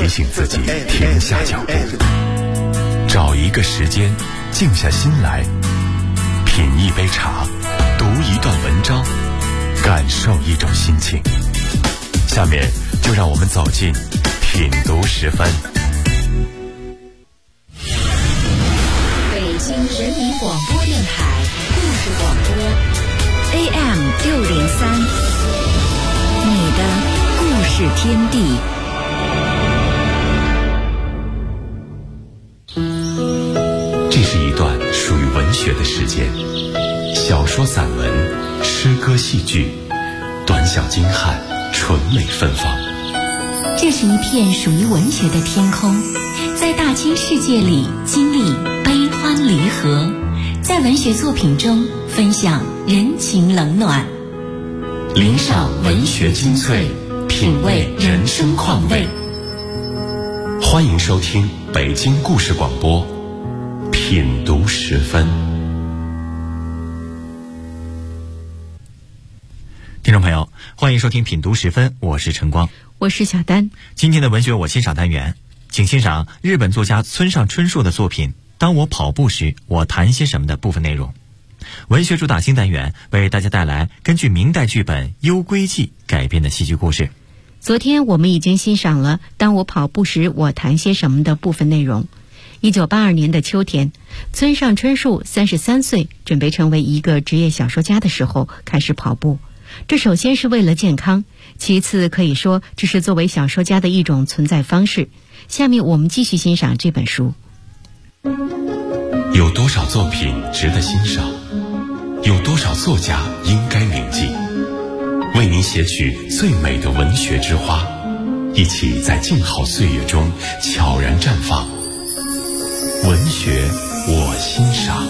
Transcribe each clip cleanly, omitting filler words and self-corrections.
提醒自己停下脚步，找一个时间静下心来，品一杯茶，读一段文章，感受一种心情。下面就让我们走进品读10分。 北京人民广播电台故事广播 AM603，你的故事天地。 这是一段属于文学的时间，小说、散文、诗歌、戏剧，短小精悍，纯美芬芳。 这是一片属于文学的天空，在大千世界里经历悲欢离合，在文学作品中分享人情冷暖， 领赏文学精粹，品味人生况味。欢迎收听北京故事广播品读10分。听众朋友，欢迎收听品读10分，我是晨光， 我是小丹。 今天的文学我欣赏单元，请欣赏日本作家村上春树的作品《当我跑步时，我谈些什么》的部分内容。文学主打新单元为大家带来根据明代剧本《幽归记》改编的戏剧故事。 昨天我们已经欣赏了《当我跑步时，我谈些什么》的部分内容。1982年的秋天，村上春树33岁，准备成为一个职业小说家的时候开始跑步。这首先是为了健康，其次可以说这是作为小说家的一种存在方式。下面我们继续欣赏这本书。 有多少作品值得欣赏？有多少作家应该铭记？为您写取最美的文学之花，一起在静好岁月中悄然绽放。文学我欣赏。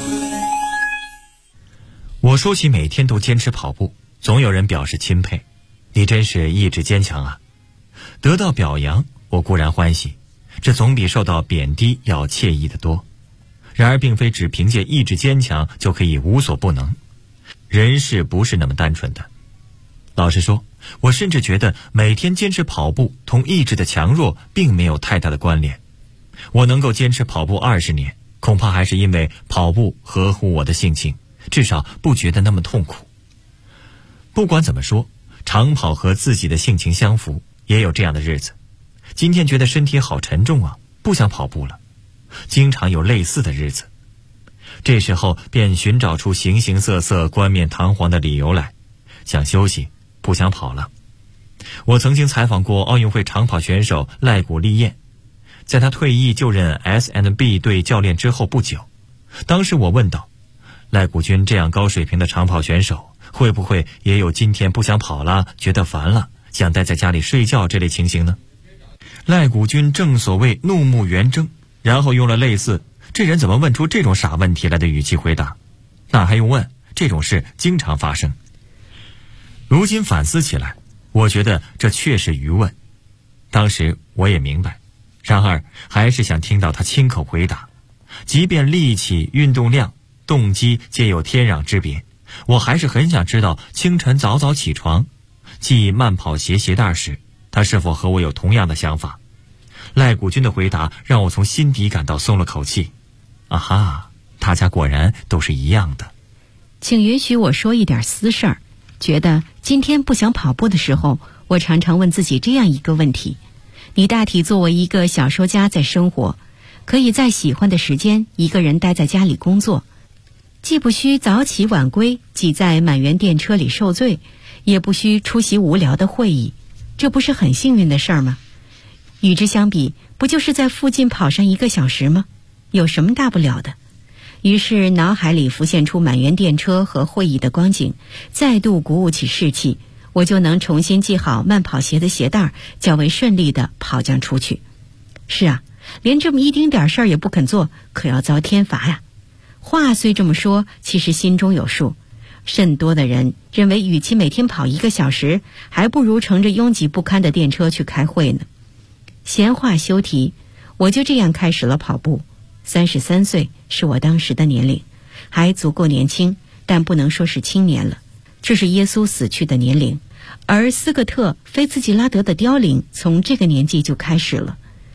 我说起每天都坚持跑步，总有人表示钦佩，你真是意志坚强啊。得到表扬我固然欢喜，这总比受到贬低要惬意得多。然而并非只凭借意志坚强就可以无所不能，人事不是那么单纯的。老实说，我甚至觉得每天坚持跑步同意志的强弱并没有太大的关联。我能够坚持跑步20年，恐怕还是因为跑步合乎我的性情，至少不觉得那么痛苦。不管怎么说，长跑和自己的性情相符，也有这样的日子。今天觉得身体好沉重啊，不想跑步了。经常有类似的日子，这时候便寻找出形形色色冠冕堂皇的理由来，想休息，不想跑了。我曾经采访过奥运会长跑选手赖古丽燕，在他退役就任 S&B 队教练之后不久，当时我问道，赖古君这样高水平的长跑选手，会不会也有今天不想跑了，觉得烦了，想待在家里睡觉这类情形呢？赖古君正所谓怒目圆睁，然后用了类似这人怎么问出这种傻问题来的语气回答，那还用问，这种事经常发生。如今反思起来，我觉得这确是愚问。当时我也明白，然而还是想听到他亲口回答。即便力气、运动量、动机皆有天壤之别，我还是很想知道清晨早早起床系慢跑鞋带时，他是否和我有同样的想法。赖古君的回答让我从心底感到松了口气。啊哈，大家果然都是一样的。 请允许我说一点私事儿。觉得今天不想跑步的时候，我常常问自己这样一个问题：你大体作为一个小说家在生活，可以在喜欢的时间一个人待在家里工作，既不需早起晚归，挤在满员电车里受罪，也不需出席无聊的会议，这不是很幸运的事儿吗？与之相比，不就是在附近跑上1个小时吗？有什么大不了的？于是脑海里浮现出满员电车和会议的光景，再度鼓舞起士气，我就能重新系好慢跑鞋的鞋带，较为顺利地跑将出去。是啊，连这么一丁点事儿也不肯做，可要遭天罚呀。话虽这么说，其实心中有数。甚多的人认为，与其每天跑1个小时，还不如乘着拥挤不堪的电车去开会呢。闲话休提，我就这样开始了跑步。33岁是我当时的年龄，还足够年轻，但不能说是青年了。这是耶稣死去的年龄，而斯科特·菲茨吉拉德的凋零从这个年纪就开始了。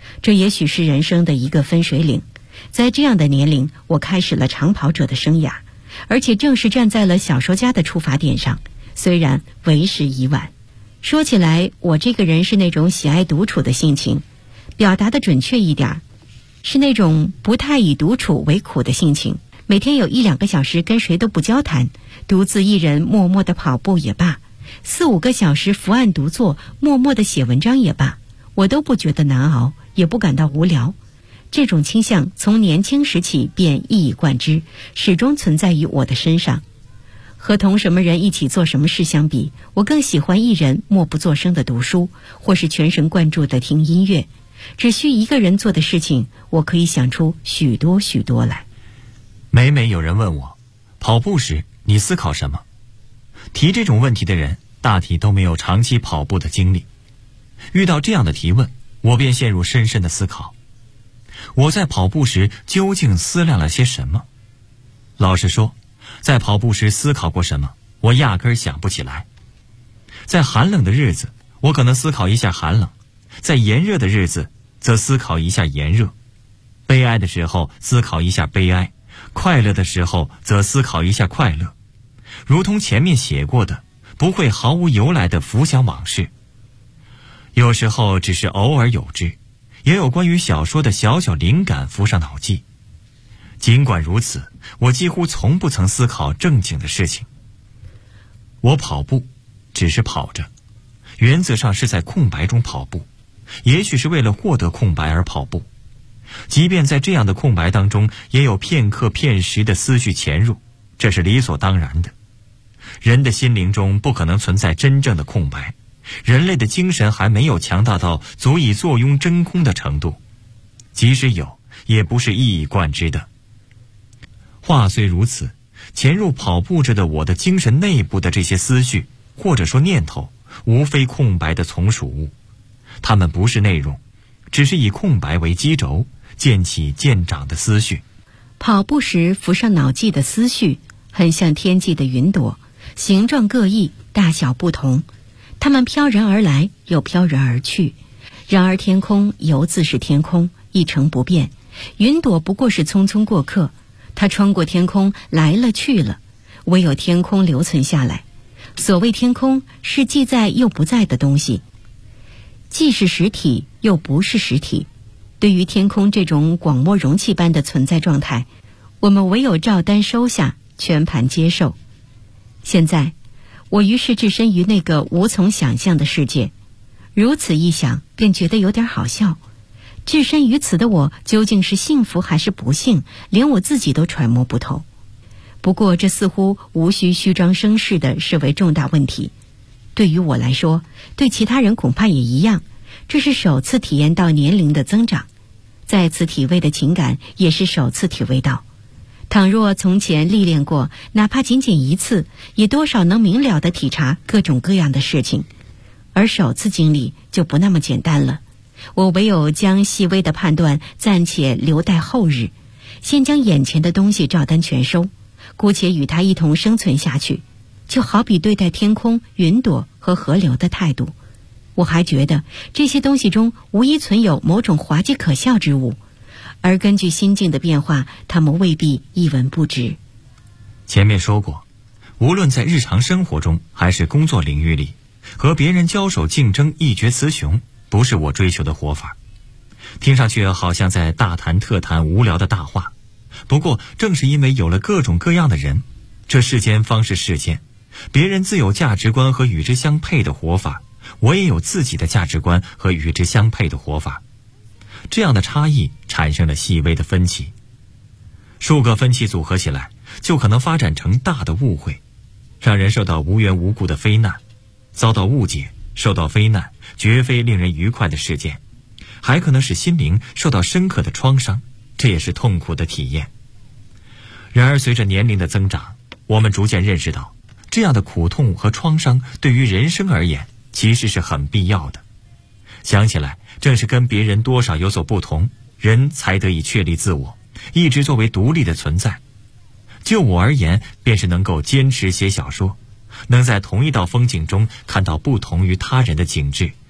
这也许是人生的一个分水岭。在这样的年龄，我开始了长跑者的生涯，而且正是站在了小说家的出发点上，虽然为时已晚。说起来，我这个人是那种喜爱独处的性情，表达的准确一点，是那种不太以独处为苦的性情。每天有1-2个小时跟谁都不交谈，独自一人默默地跑步也罢，4-5个小时伏案独坐，默默地写文章也罢，我都不觉得难熬，也不感到无聊。这种倾向从年轻时起便一以贯之，始终存在于我的身上。和同什么人一起做什么事相比，我更喜欢一人默不作声的读书，或是全神贯注地听音乐。只需一个人做的事情，我可以想出许多许多来。 每每有人问我，跑步时你思考什么？提这种问题的人大体都没有长期跑步的经历。遇到这样的提问，我便陷入深深的思考。我在跑步时究竟思量了些什么？老实说，在跑步时思考过什么，我压根儿想不起来。在寒冷的日子，我可能思考一下寒冷；在炎热的日子，则思考一下炎热；悲哀的时候思考一下悲哀，快乐的时候则思考一下快乐。如同前面写过的，不会毫无由来地浮想往事。有时候只是偶尔有之，也有关于小说的小小灵感浮上脑际。尽管如此，我几乎从不曾思考正经的事情。我跑步只是跑着，原则上是在空白中跑步，也许是为了获得空白而跑步。即便在这样的空白当中，也有片刻片时的思绪潜入，这是理所当然的。人的心灵中不可能存在真正的空白，人类的精神还没有强大到足以坐拥真空的程度，即使有，也不是一以贯之的。话虽如此，潜入跑步着的我的精神内部的这些思绪，或者说念头，无非空白的从属物，它们不是内容，只是以空白为基轴，渐起渐长的思绪。 跑步时浮上脑际的思绪，很像天际的云朵，形状各异，大小不同，它们飘然而来，又飘然而去。然而天空犹自是天空，一成不变，云朵不过是匆匆过客，它穿过天空来了去了，唯有天空留存下来。所谓天空，是既在又不在的东西，既是实体又不是实体。对于天空这种广漠容器般的存在状态，我们唯有照单收下，全盘接受。现在我于是置身于那个无从想象的世界，如此一想便觉得有点好笑。置身于此的我究竟是幸福还是不幸，连我自己都揣摩不透。不过这似乎无需虚张声势地视为重大问题。对于我来说，对其他人恐怕也一样，这是首次体验到年龄的增长，再次体味的情感也是首次体味到。倘若从前历练过，哪怕仅仅一次，也多少能明了地体察各种各样的事情。而首次经历就不那么简单了，我唯有将细微的判断暂且留待后日，先将眼前的东西照单全收，姑且与它一同生存下去，就好比对待天空、云朵和河流的态度。我还觉得这些东西中无疑存有某种滑稽可笑之物，而根据心境的变化，它们未必一文不值。 前面说过，无论在日常生活中还是工作领域里，和别人交手竞争一决雌雄，不是我追求的活法。听上去好像在大谈特谈无聊的大话，不过正是因为有了各种各样的人，这世间方是世间，别人自有价值观和与之相配的活法，我也有自己的价值观和与之相配的活法。这样的差异产生了细微的分歧，数个分歧组合起来，就可能发展成大的误会，让人受到无缘无故的非难，遭到误解，受到非难，绝非令人愉快的事件，还可能使心灵受到深刻的创伤，这也是痛苦的体验。然而随着年龄的增长，我们逐渐认识到，这样的苦痛和创伤对于人生而言其实是很必要的。想起来，正是跟别人多少有所不同，人才得以确立自我，一直作为独立的存在。就我而言，便是能够坚持写小说，能在同一道风景中看到不同于他人的景致，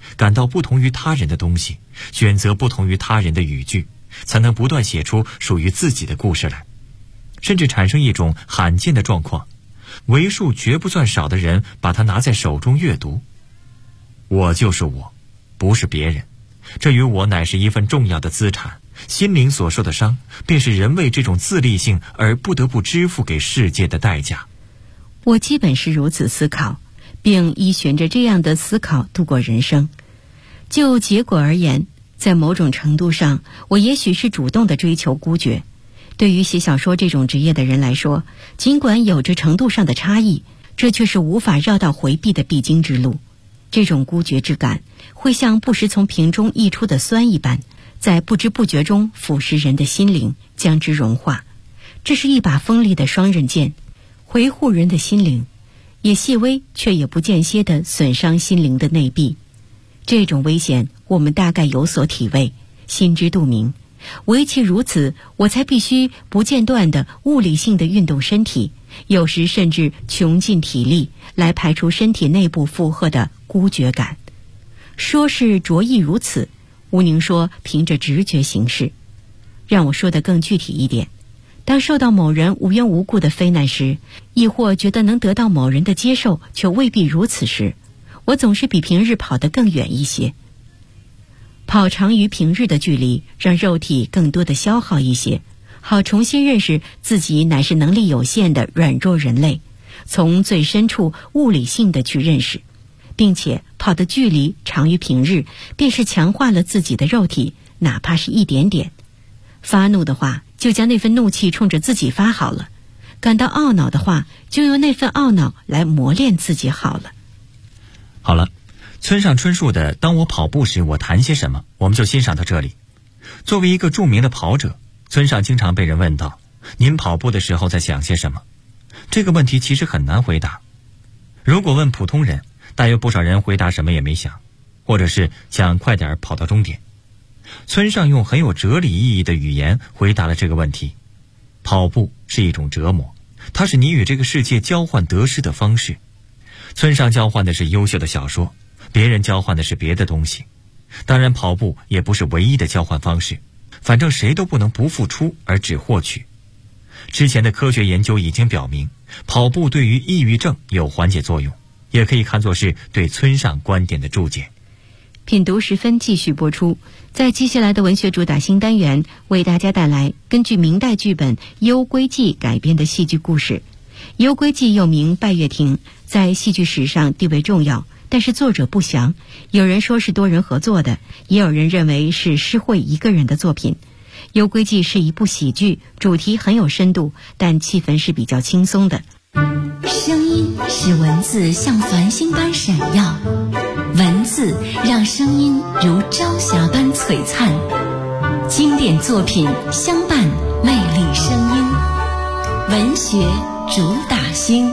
感到不同于他人的东西，选择不同于他人的语句，才能不断写出属于自己的故事来。甚至产生一种罕见的状况，为数绝不算少的人把它拿在手中阅读。我就是我，不是别人，这与我乃是一份重要的资产，心灵所受的伤，便是人为这种自立性而不得不支付给世界的代价。 我基本是如此思考，并依循着这样的思考度过人生。就结果而言，在某种程度上，我也许是主动地追求孤绝。对于写小说这种职业的人来说，尽管有着程度上的差异，这却是无法绕道回避的必经之路。这种孤绝之感会像不时从瓶中溢出的酸一般，在不知不觉中腐蚀人的心灵，将之融化。这是一把锋利的双刃剑，维护人的心灵，也细微却也不间歇地损伤心灵的内壁。这种危险我们大概有所体味，心知肚明。唯其如此，我才必须不间断地物理性地运动身体，有时甚至穷尽体力来排除身体内部负荷的孤绝感。说是着意如此，吴宁说凭着直觉行事。让我说得更具体一点，当受到某人无缘无故的非难时，亦或觉得能得到某人的接受却未必如此时，我总是比平日跑得更远一些。跑长于平日的距离，让肉体更多的消耗一些，好重新认识自己乃是能力有限的软弱人类，从最深处物理性的去认识，并且跑的距离长于平日，便是强化了自己的肉体，哪怕是一点点。发怒的话，就将那份怒气冲着自己发好了；感到懊恼的话，就用那份懊恼来磨练自己好了。 好了，村上春树的《当我跑步时我谈些什么》，我们就欣赏到这里。作为一个著名的跑者，村上经常被人问到，您跑步的时候在想些什么？这个问题其实很难回答。如果问普通人，大有不少人回答什么也没想，或者是想快点跑到终点。村上用很有哲理意义的语言回答了这个问题。跑步是一种折磨，它是你与这个世界交换得失的方式。村上交换的是优秀的小说，别人交换的是别的东西。当然跑步也不是唯一的交换方式，反正谁都不能不付出而只获取。之前的科学研究已经表明，跑步对于抑郁症有缓解作用，也可以看作是对村上观点的注解。 品读时分继续播出，在接下来的文学主打新单元，为大家带来根据明代剧本《幽归记》改编的戏剧故事。《幽归记》又名《拜月亭》，在戏剧史上地位重要，但是作者不详，有人说是多人合作的，也有人认为是施惠一个人的作品。《幽归记》是一部喜剧，主题很有深度，但气氛是比较轻松的。 声音使文字像繁星般闪耀，文字让声音如朝霞般璀璨。经典作品相伴，魅力声音，文学主打星。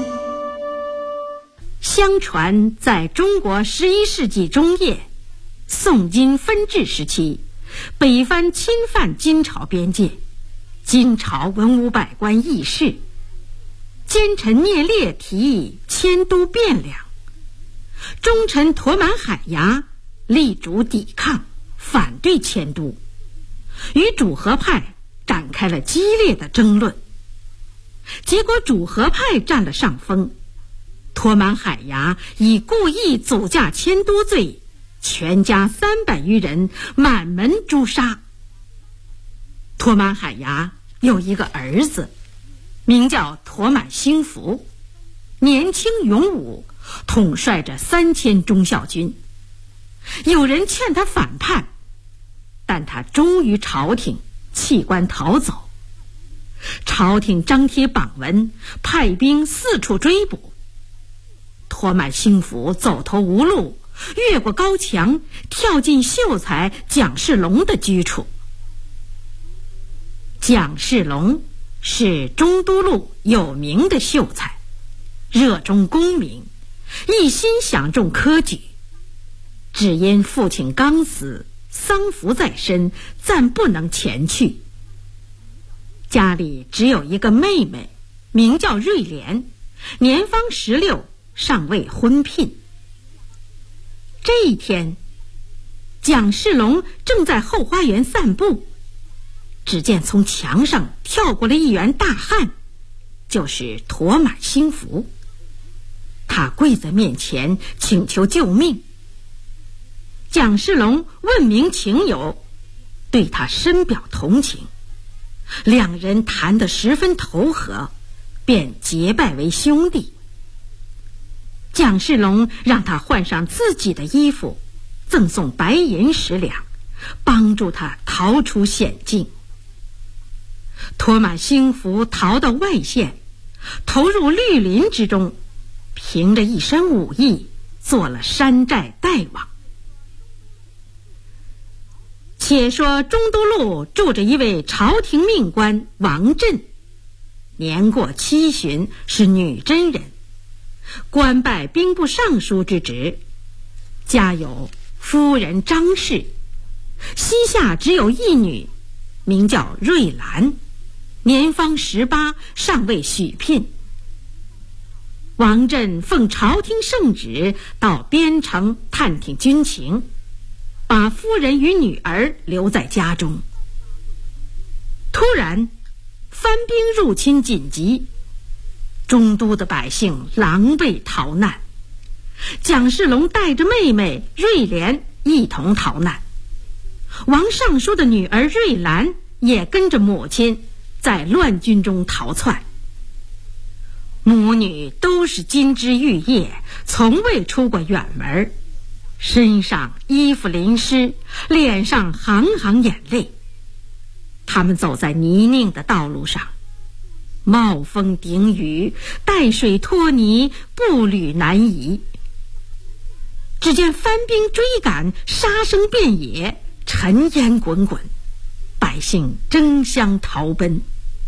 相传在中国11世纪中叶，宋金分治时期，北番侵犯金朝边界，金朝文武百官议事，奸臣聂烈提议迁都汴梁，忠臣陀满海牙力主抵抗，反对迁都，与主和派展开了激烈的争论。结果主和派占了上风，陀满海牙以故意阻驾迁都罪，全家300余人满门诛杀。陀满海牙有一个儿子，名叫陀满兴福，年轻勇武，统帅着3000忠孝军。有人劝他反叛，但他忠于朝廷，弃官逃走。朝廷张贴榜文，派兵四处追捕。陀满兴福走投无路，越过高墙，跳进秀才蒋世龙的居处。蒋世龙是中都路有名的秀才，热衷功名，一心想中科举，只因父亲刚死，丧服在身，暂不能前去。家里只有一个妹妹，名叫瑞莲，年方16，尚未婚聘。这一天， 蒋世龙正在后花园散步，只见从墙上跳过了一员大汉，就是驼满兴福。他跪在面前请求救命。蒋世龙问明情由，对他深表同情，两人谈得十分投合，便结拜为兄弟。蒋世龙让他换上自己的衣服，赠送白银10两，帮助他逃出险境。驼满兴福逃到外县，投入绿林之中，凭着一身武艺，做了山寨大王。且说中都路住着一位朝廷命官王振，年过70，是女真人，官拜兵部尚书之职，家有夫人张氏，膝下只有一女，名叫瑞兰，年方18，尚未许聘。王振奉朝廷圣旨到边城探听军情，把夫人与女儿留在家中。突然藩兵入侵紧急，中都的百姓狼狈逃难，蒋世龙带着妹妹瑞莲一同逃难。王尚书的女儿瑞兰也跟着母亲在乱军中逃窜。母女都是金枝玉叶，从未出过远门，身上衣服淋湿，脸上行行眼泪。他们走在泥泞的道路上，冒风顶雨，带水拖泥，步履难移。只见藩兵追赶，杀声遍野，尘烟滚滚，百姓争相逃奔。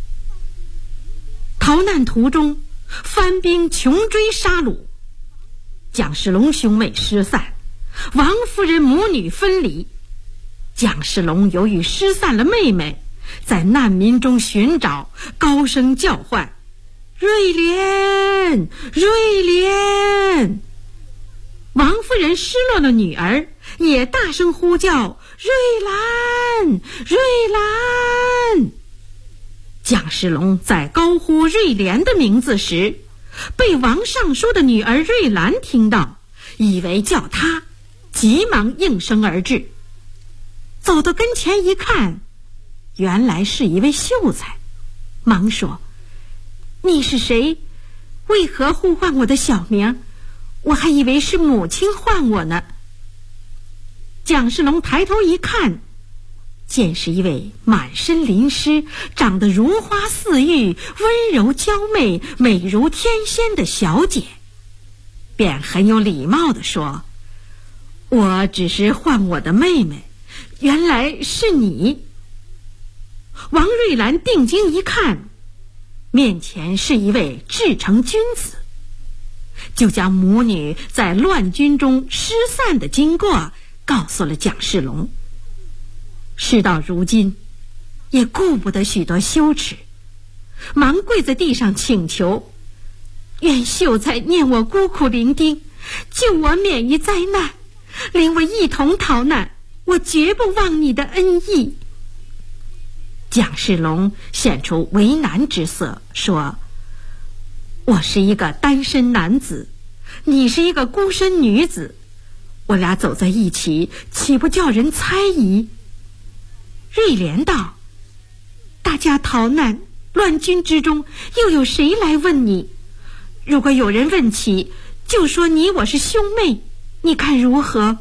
逃难途中，藩兵穷追杀戮，蒋世龙兄妹失散，王夫人母女分离。蒋世龙由于失散了妹妹，在难民中寻找，高声叫唤：瑞莲，瑞莲！王夫人失落了女儿，也大声呼叫：瑞兰，瑞兰！蒋世龙在高呼瑞莲的名字时，被王尚书的女儿瑞兰听到，以为叫他，急忙应声而至。走到跟前一看，原来是一位秀才，忙说：你是谁？为何呼唤我的小名？我还以为是母亲唤我呢。蒋世龙抬头一看，见是一位满身淋湿，长得如花似玉，温柔娇媚，美如天仙的小姐，便很有礼貌地说：我只是唤我的妹妹，原来是你。王瑞兰定睛一看，面前是一位至诚君子，就将母女在乱军中失散的经过告诉了蒋世龙。事到如今，也顾不得许多羞耻，忙跪在地上请求：愿秀才念我孤苦伶仃，救我免于灾难，领我一同逃难，我绝不忘你的恩义。蒋世龙显出为难之色，说：我是一个单身男子，你是一个孤身女子，我俩走在一起，岂不叫人猜疑？瑞莲道：大家逃难，乱军之中，又有谁来问你？如果有人问起，就说你我是兄妹，你看如何？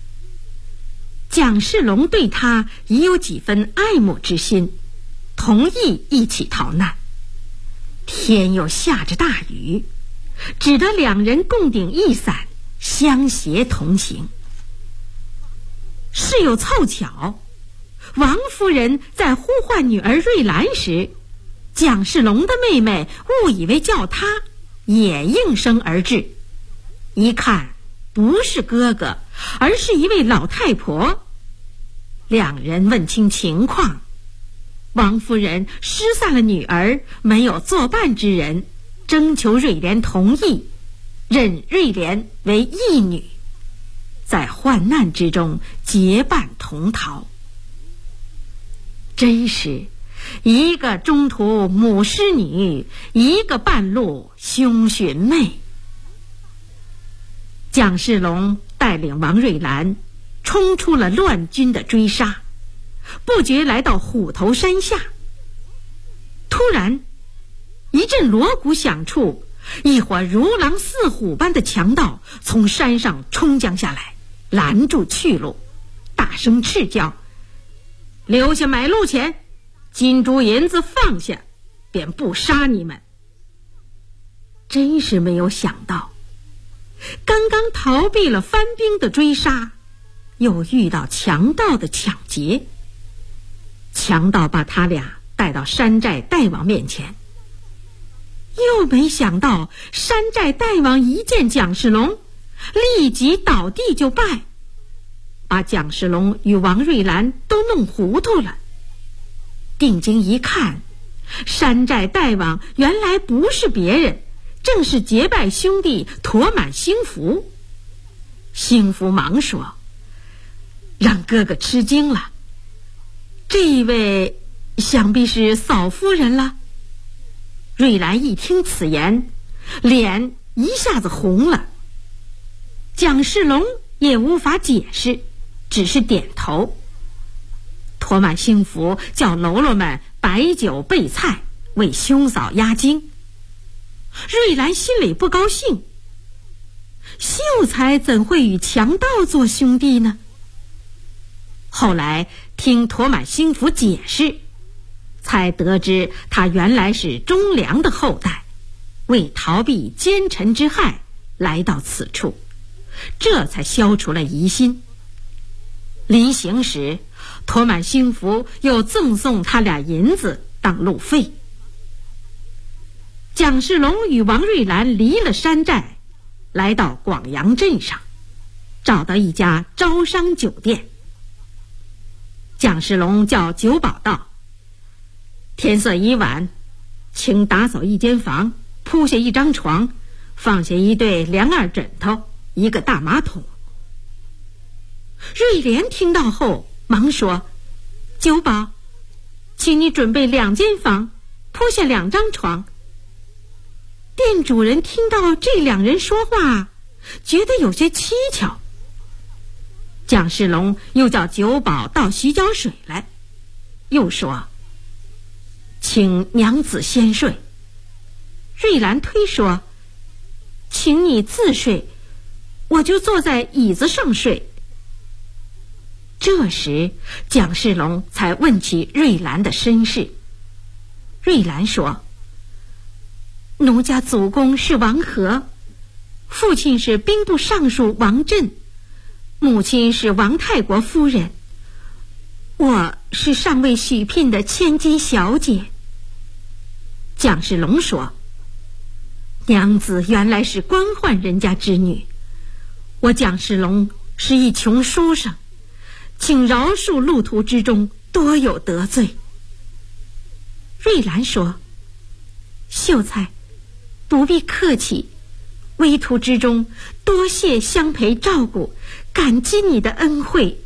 蒋世龙对他已有几分爱慕之心，同意一起逃难。天又下着大雨，只得两人共顶一伞，相携同行。事有凑巧，王夫人在呼唤女儿瑞兰时，蒋世龙的妹妹误以为叫她，也应声而至。一看不是哥哥，而是一位老太婆。两人问清情况，王夫人失散了女儿，没有作伴之人，征求瑞莲同意，认瑞莲为义女。 在患难之中结伴同逃。真是一个中途母失女，一个半路兄寻妹。蒋世龙带领王瑞兰冲出了乱军的追杀，不觉来到虎头山下。突然一阵锣鼓响处，一伙如狼似虎般的强盗从山上冲将下来，拦住去路，大声斥叫：留下买路钱，金珠银子放下，便不杀你们。真是没有想到，刚刚逃避了番兵的追杀，又遇到强盗的抢劫。强盗把他俩带到山寨大王面前，又没想到山寨大王一见蒋世龙，立即倒地就拜，把蒋世龙与王瑞兰都弄糊涂了。定睛一看，山寨大王原来不是别人，正是结拜兄弟妥满兴福。兴福忙说：让哥哥吃惊了，这一位想必是嫂夫人了。瑞兰一听此言，脸一下子红了。蒋世龙也无法解释，只是点头。妥满兴福叫喽啰们摆酒备菜，为兄嫂压惊。瑞兰心里不高兴，秀才怎会与强盗做兄弟呢？后来听妥满兴福解释，才得知他原来是忠良的后代，为逃避奸臣之害来到此处，这才消除了疑心。临行时，妥满兴福又赠送他俩银子当路费。蒋世龙与王瑞兰离了山寨，来到广阳镇上，找到一家招商酒店。蒋世龙叫酒保道：天色已晚，请打扫一间房，铺下一张床，放下一对两耳枕头，一个大马桶。瑞莲听到后忙说：酒保，请你准备2间房，铺下2张床。店主人听到这2人说话，觉得有些蹊跷。蒋世龙又叫酒保倒洗脚水来，又说：请娘子先睡。瑞兰推说：请你自睡，我就坐在椅子上睡。这时蒋世龙才问起瑞兰的身世。瑞兰说：奴家祖公是王和，父亲是兵部尚书王振，母亲是王太国夫人，我是尚未许聘的千金小姐。蒋世龙说：娘子原来是官宦人家之女，我蒋世龙是一穷书生，请饶恕路途之中多有得罪。瑞兰说：秀才不必客气，归途之中多谢相陪照顾，感激你的恩惠。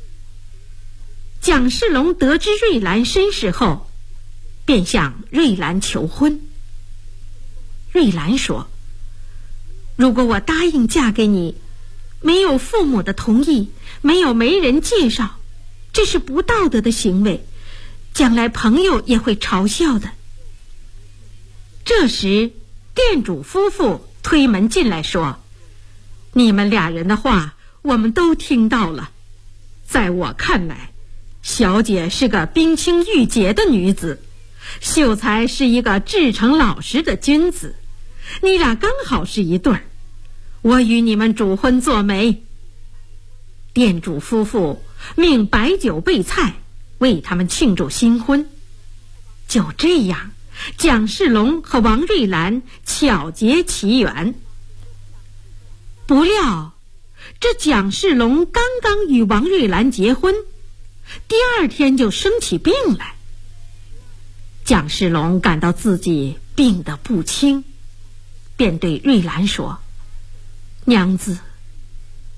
蒋世龙得知瑞兰身世后，便向瑞兰求婚。瑞兰说：如果我答应嫁给你，没有父母的同意，没有媒人介绍，这是不道德的行为，将来朋友也会嘲笑的。这时店主夫妇推门进来说：你们2人的话我们都听到了，在我看来，小姐是个冰清玉洁的女子，秀才是一个至诚老实的君子，你俩刚好是一对儿，我与你们主婚做媒。店主夫妇命摆酒备菜，为他们庆祝新婚。就这样，蒋世龙和王瑞兰巧结其缘。不料这蒋世龙刚刚与王瑞兰结婚，第2天就生起病来。蒋世龙感到自己病得不轻，便对瑞兰说：娘子，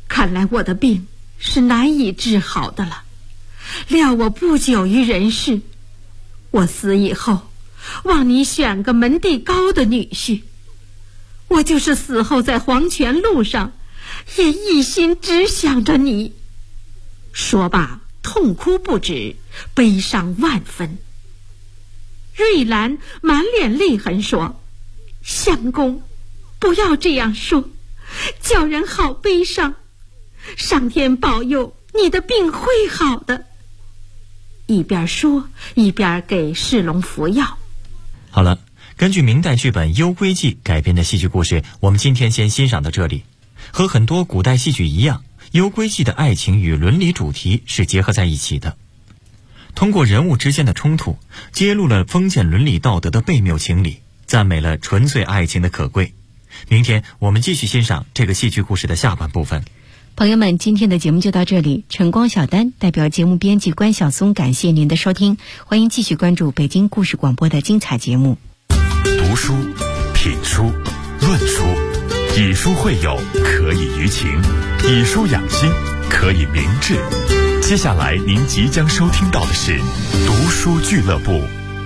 看来我的病是难以治好的了。料我不久于人世，我死以后，望你选个门第高的女婿。我就是死后在黄泉路上，也一心只想着你。说罢，痛哭不止，悲伤万分。瑞兰满脸泪痕说：相公，不要这样说，叫人好悲伤。上天保佑，你的病会好的。一边说一边给世龙服药。 好了，根据明代剧本《幽闺记》改编的戏剧故事，我们今天先欣赏到这里。和很多古代戏剧一样，《幽闺记》的爱情与伦理主题是结合在一起的。通过人物之间的冲突，揭露了封建伦理道德的悖谬情理，赞美了纯粹爱情的可贵。明天我们继续欣赏这个戏剧故事的下半部分。 朋友们，今天的节目就到这里。晨光小丹代表节目编辑关晓松，感谢您的收听。欢迎继续关注北京故事广播的精彩节目。 读书、品书、论书，以书会友，可以娱情；以书养心，可以明志。接下来您即将收听到的是读书俱乐部。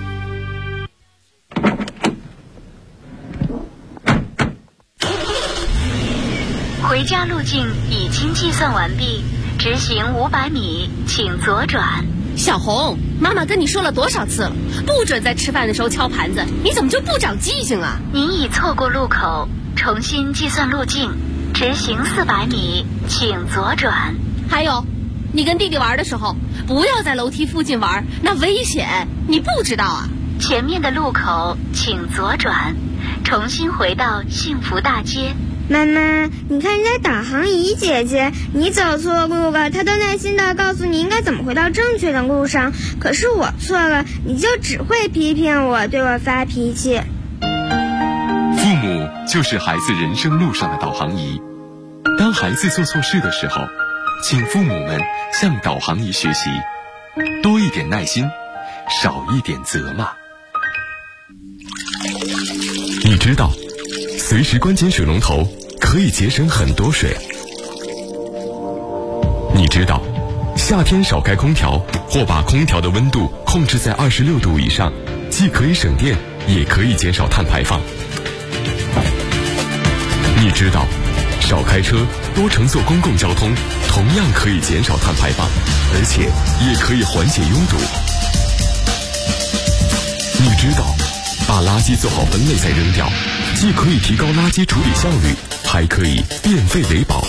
回家路径已经计算完毕，直行500米，请左转。 小红，妈妈跟你说了多少次了，不准在吃饭的时候敲盘子，你怎么就不长记性啊？ 您已错过路口，重新计算路径，直行400米，请左转。 还有，你跟弟弟玩的时候，不要在楼梯附近玩，那危险，你不知道啊？ 前面的路口请左转，重新回到幸福大街。 妈妈，你看人家导航仪姐姐，你走错路了，她都耐心地告诉你应该怎么回到正确的路上。可是我错了，你就只会批评我，对我发脾气。 父母就是孩子人生路上的导航仪。当孩子做错事的时候，请父母们向导航仪学习，多一点耐心，少一点责骂。 你知道随时关紧水龙头可以节省很多水。你知道夏天少开空调或把空调的温度控制在26度以上，既可以省电也可以减少碳排放。你知道少开车多乘坐公共交通同样可以减少碳排放，而且也可以缓解拥堵。你知道把垃圾做好分类再扔掉，既可以提高垃圾处理效率，还可以变废为宝。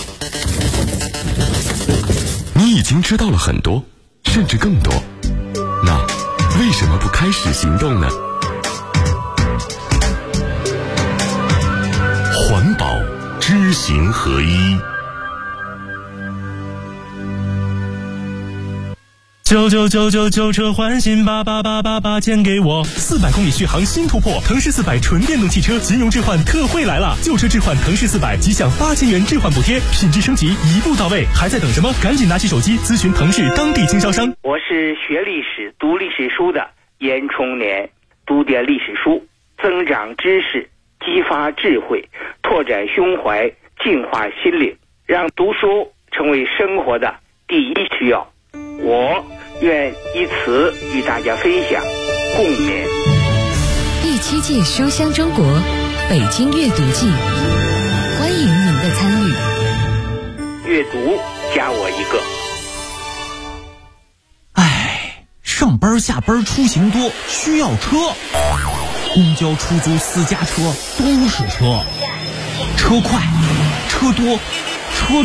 你已经知道了很多，甚至更多，那为什么不开始行动呢？环保知行合一。 99999车换新88888钱给我，400公里续航新突破，腾势400纯电动汽车金融置换特惠来了，旧车置换腾势400即享8000元置换补贴，品质升级一步到位，还在等什么？赶紧拿起手机咨询腾势当地经销商。 我是学历史读历史书的严冲年，读点历史书，增长知识，激发智慧，拓展胸怀，净化心灵，让读书成为生活的第一需要。我愿以此与大家分享共勉。 第7届书香中国北京阅读季，欢迎您的参与。 阅读加我一个。 上班下班出行多，需要车，公交、出租、私家车都是车，车快车多